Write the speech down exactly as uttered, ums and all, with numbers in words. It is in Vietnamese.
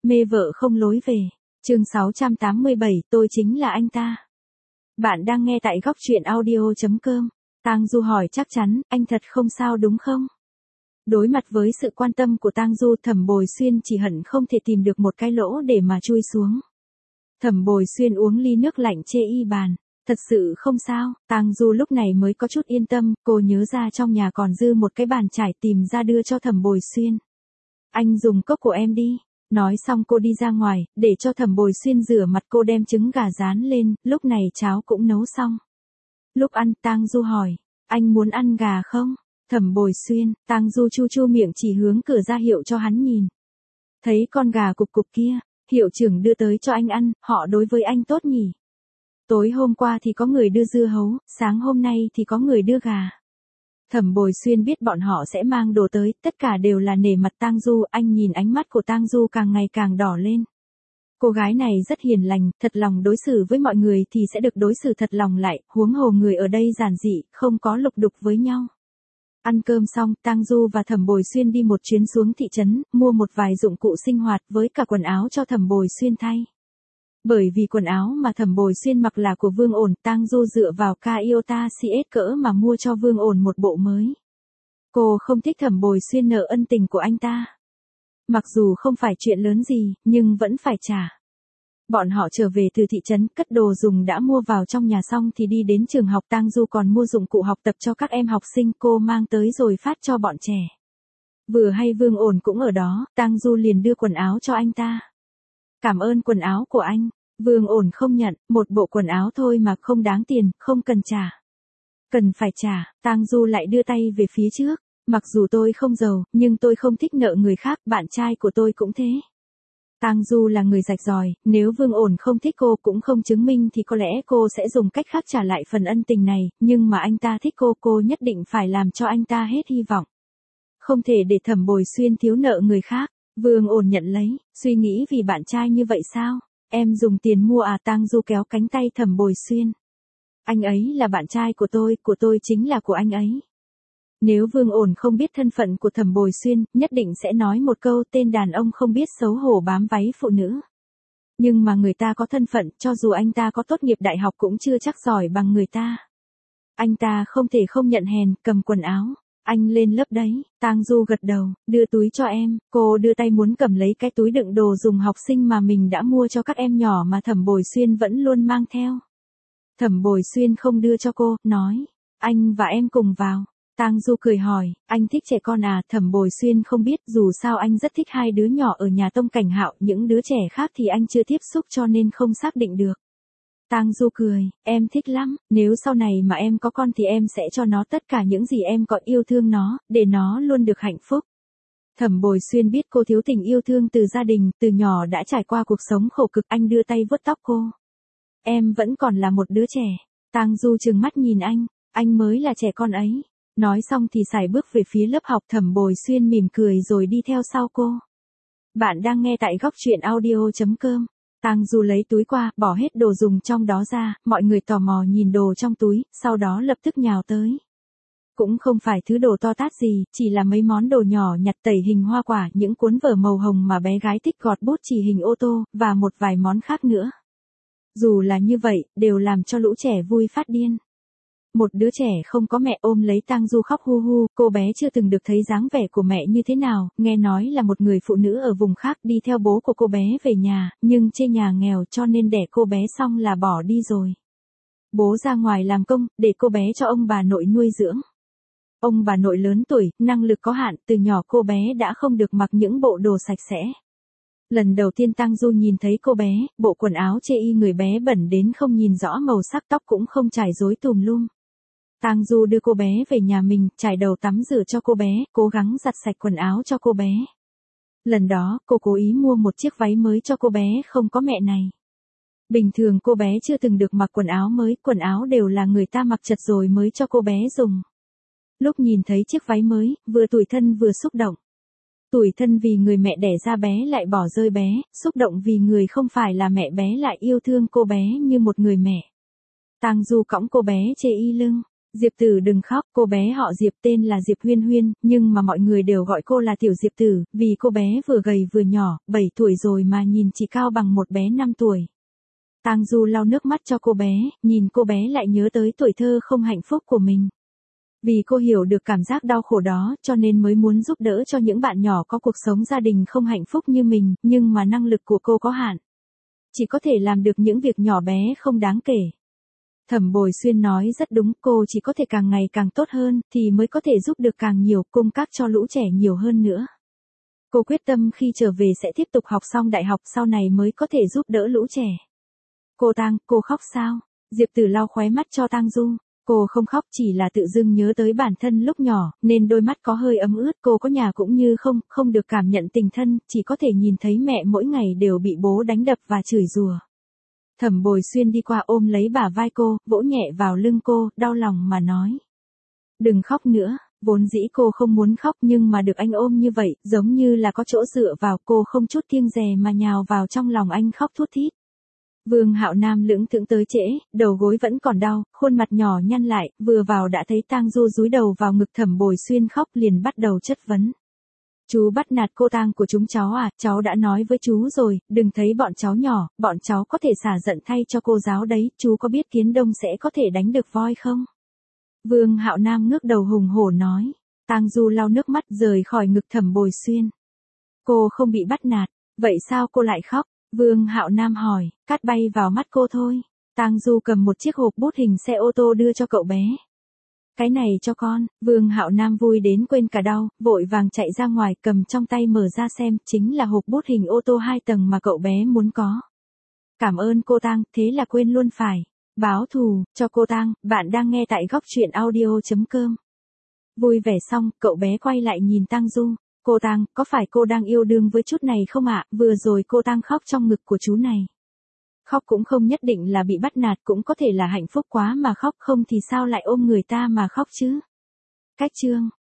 Mê vợ không lối về. Chương sáu trăm tám mươi bảy, tôi chính là anh ta. Bạn đang nghe tại góc truyện audio chấm com. Tang Du hỏi chắc chắn, anh thật không sao đúng không? Đối mặt với sự quan tâm của Tang Du, Thẩm Bồi Xuyên chỉ hận không thể tìm được một cái lỗ để mà chui xuống. Thẩm Bồi Xuyên uống ly nước lạnh chê y bàn. Thật sự không sao. Tang Du lúc này mới có chút yên tâm, cô nhớ ra trong nhà còn dư một cái bàn chải, tìm ra đưa cho Thẩm Bồi Xuyên. Anh dùng cốc của em đi. Nói xong cô đi ra ngoài, để cho Thẩm Bồi Xuyên rửa mặt, cô đem trứng gà rán lên, lúc này cháo cũng nấu xong. Lúc ăn, Tang Du hỏi, anh muốn ăn gà không? Thẩm Bồi Xuyên, Tang Du chu chu miệng chỉ hướng cửa ra hiệu cho hắn nhìn. Thấy con gà cục cục kia, hiệu trưởng đưa tới cho anh ăn, họ đối với anh tốt nhỉ. Tối hôm qua thì có người đưa dưa hấu, sáng hôm nay thì có người đưa gà. Thẩm Bồi Xuyên biết bọn họ sẽ mang đồ tới, tất cả đều là nể mặt Tang Du, anh nhìn ánh mắt của Tang Du càng ngày càng đỏ lên. Cô gái này rất hiền lành, thật lòng đối xử với mọi người thì sẽ được đối xử thật lòng lại, huống hồ người ở đây giản dị, không có lục đục với nhau. Ăn cơm xong, Tang Du và Thẩm Bồi Xuyên đi một chuyến xuống thị trấn, mua một vài dụng cụ sinh hoạt với cả quần áo cho Thẩm Bồi Xuyên thay. Bởi vì quần áo mà Thẩm Bồi Xuyên mặc là của Vương Ổn, Tang Du dựa vào Toyota xê ét cỡ mà mua cho Vương Ổn một bộ mới. Cô không thích Thẩm Bồi Xuyên nợ ân tình của anh ta. Mặc dù không phải chuyện lớn gì, nhưng vẫn phải trả. Bọn họ trở về từ thị trấn, cất đồ dùng đã mua vào trong nhà xong thì đi đến trường học. Tang Du còn mua dụng cụ học tập cho các em học sinh, cô mang tới rồi phát cho bọn trẻ. Vừa hay Vương Ổn cũng ở đó, Tang Du liền đưa quần áo cho anh ta. Cảm ơn quần áo của anh. Vương Ổn không nhận, một bộ quần áo thôi mà không đáng tiền, không cần trả. Cần phải trả. Tang Du lại đưa tay về phía trước. Mặc dù tôi không giàu, nhưng tôi không thích nợ người khác, bạn trai của tôi cũng thế. Tang Du là người rạch ròi, nếu Vương Ổn không thích cô cũng không chứng minh thì có lẽ cô sẽ dùng cách khác trả lại phần ân tình này, nhưng mà anh ta thích cô, cô nhất định phải làm cho anh ta hết hy vọng. Không thể để Thẩm Bồi Xuyên thiếu nợ người khác. Vương Ổn nhận lấy, suy nghĩ vì bạn trai như vậy sao? Em dùng tiền mua à? Tang Du kéo cánh tay Thẩm Bồi Xuyên. Anh ấy là bạn trai của tôi, của tôi chính là của anh ấy. Nếu Vương Ổn không biết thân phận của Thẩm Bồi Xuyên, nhất định sẽ nói một câu tên đàn ông không biết xấu hổ bám váy phụ nữ. Nhưng mà người ta có thân phận, cho dù anh ta có tốt nghiệp đại học cũng chưa chắc giỏi bằng người ta. Anh ta không thể không nhận hèn, cầm quần áo. Anh lên lớp đấy. Tang Du gật đầu, đưa túi cho em. Cô đưa tay muốn cầm lấy cái túi đựng đồ dùng học sinh mà mình đã mua cho các em nhỏ mà Thẩm Bồi Xuyên vẫn luôn mang theo. Thẩm Bồi Xuyên không đưa cho cô, nói, anh và em cùng vào. Tang Du cười hỏi, anh thích trẻ con à? Thẩm Bồi Xuyên không biết, dù sao anh rất thích hai đứa nhỏ ở nhà Tông Cảnh Hạo, những đứa trẻ khác thì anh chưa tiếp xúc cho nên không xác định được. Tang Du cười, em thích lắm, nếu sau này mà em có con thì em sẽ cho nó tất cả những gì em có, yêu thương nó, để nó luôn được hạnh phúc. Thẩm Bồi Xuyên biết cô thiếu tình yêu thương từ gia đình, từ nhỏ đã trải qua cuộc sống khổ cực, anh đưa tay vuốt tóc cô. Em vẫn còn là một đứa trẻ. Tang Du trừng mắt nhìn anh, anh mới là trẻ con ấy. Nói xong thì sải bước về phía lớp học. Thẩm Bồi Xuyên mỉm cười rồi đi theo sau cô. Bạn đang nghe tại góc truyện audio chấm com. Tang Du lấy túi qua, bỏ hết đồ dùng trong đó ra, mọi người tò mò nhìn đồ trong túi, sau đó lập tức nhào tới. Cũng không phải thứ đồ to tát gì, chỉ là mấy món đồ nhỏ nhặt, tẩy hình hoa quả, những cuốn vở màu hồng mà bé gái thích, gọt bút chỉ hình ô tô, và một vài món khác nữa. Dù là như vậy, đều làm cho lũ trẻ vui phát điên. Một đứa trẻ không có mẹ ôm lấy Tang Du khóc hu hu, cô bé chưa từng được thấy dáng vẻ của mẹ như thế nào, nghe nói là một người phụ nữ ở vùng khác đi theo bố của cô bé về nhà, nhưng chê nhà nghèo cho nên đẻ cô bé xong là bỏ đi rồi. Bố ra ngoài làm công, để cô bé cho ông bà nội nuôi dưỡng. Ông bà nội lớn tuổi, năng lực có hạn, từ nhỏ cô bé đã không được mặc những bộ đồ sạch sẽ. Lần đầu tiên Tang Du nhìn thấy cô bé, bộ quần áo chê y người bé bẩn đến không nhìn rõ màu sắc, tóc cũng không trải rối tùm lum. Tang Du đưa cô bé về nhà mình, trải đầu tắm rửa cho cô bé, cố gắng giặt sạch quần áo cho cô bé. Lần đó, cô cố ý mua một chiếc váy mới cho cô bé không có mẹ này. Bình thường cô bé chưa từng được mặc quần áo mới, quần áo đều là người ta mặc chật rồi mới cho cô bé dùng. Lúc nhìn thấy chiếc váy mới, vừa tủi thân vừa xúc động. Tủi thân vì người mẹ đẻ ra bé lại bỏ rơi bé, xúc động vì người không phải là mẹ bé lại yêu thương cô bé như một người mẹ. Tang Du cõng cô bé chê y lưng, Diệp Tử đừng khóc, cô bé họ Diệp tên là Diệp Huyên Huyên, nhưng mà mọi người đều gọi cô là Tiểu Diệp Tử, vì cô bé vừa gầy vừa nhỏ, bảy tuổi rồi mà nhìn chỉ cao bằng một bé năm tuổi. Tang Du lau nước mắt cho cô bé, nhìn cô bé lại nhớ tới tuổi thơ không hạnh phúc của mình. Vì cô hiểu được cảm giác đau khổ đó, cho nên mới muốn giúp đỡ cho những bạn nhỏ có cuộc sống gia đình không hạnh phúc như mình, nhưng mà năng lực của cô có hạn. Chỉ có thể làm được những việc nhỏ bé không đáng kể. Thẩm Bồi Xuyên nói rất đúng, cô chỉ có thể càng ngày càng tốt hơn, thì mới có thể giúp được càng nhiều, cung cấp cho lũ trẻ nhiều hơn nữa. Cô quyết tâm khi trở về sẽ tiếp tục học xong đại học sau này mới có thể giúp đỡ lũ trẻ. Cô Tang, cô khóc sao? Diệp Tử lau khóe mắt cho Tang Du. Cô không khóc, chỉ là tự dưng nhớ tới bản thân lúc nhỏ, nên đôi mắt có hơi ấm ướt. Cô có nhà cũng như không, không được cảm nhận tình thân, chỉ có thể nhìn thấy mẹ mỗi ngày đều bị bố đánh đập và chửi rủa. Thẩm Bồi Xuyên đi qua ôm lấy bả vai cô, vỗ nhẹ vào lưng cô, đau lòng mà nói. Đừng khóc nữa, vốn dĩ cô không muốn khóc nhưng mà được anh ôm như vậy, giống như là có chỗ dựa vào, cô không chút kiêng dè mà nhào vào trong lòng anh khóc thút thít. Vương Hạo Nam lững thững tới trễ, đầu gối vẫn còn đau, khuôn mặt nhỏ nhăn lại, vừa vào đã thấy Tang Du dúi đầu vào ngực Thẩm Bồi Xuyên khóc liền bắt đầu chất vấn. Chú bắt nạt cô Tang của chúng cháu à, cháu đã nói với chú rồi, đừng thấy bọn cháu nhỏ, bọn cháu có thể xả giận thay cho cô giáo đấy, chú có biết Kiến Đông sẽ có thể đánh được voi không? Vương Hạo Nam ngước đầu hùng hổ nói. Tang Du lau nước mắt rời khỏi ngực Thẩm Bồi Xuyên. Cô không bị bắt nạt, vậy sao cô lại khóc? Vương Hạo Nam hỏi, cát bay vào mắt cô thôi. Tang Du cầm một chiếc hộp bút hình xe ô tô đưa cho cậu bé. Cái này cho con, Vương Hạo Nam vui đến quên cả đau, vội vàng chạy ra ngoài cầm trong tay mở ra xem, chính là hộp bút hình ô tô hai tầng mà cậu bé muốn có. Cảm ơn cô Tang, thế là quên luôn phải. Báo thù, cho cô Tang, bạn đang nghe tại góc truyện audio.com. Vui vẻ xong, cậu bé quay lại nhìn Tang Du. Cô Tang, có phải cô đang yêu đương với chút này không ạ? Vừa rồi cô Tang khóc trong ngực của chú này. Khóc cũng không nhất định là bị bắt nạt, cũng có thể là hạnh phúc quá mà khóc, không thì sao lại ôm người ta mà khóc chứ? Cách chương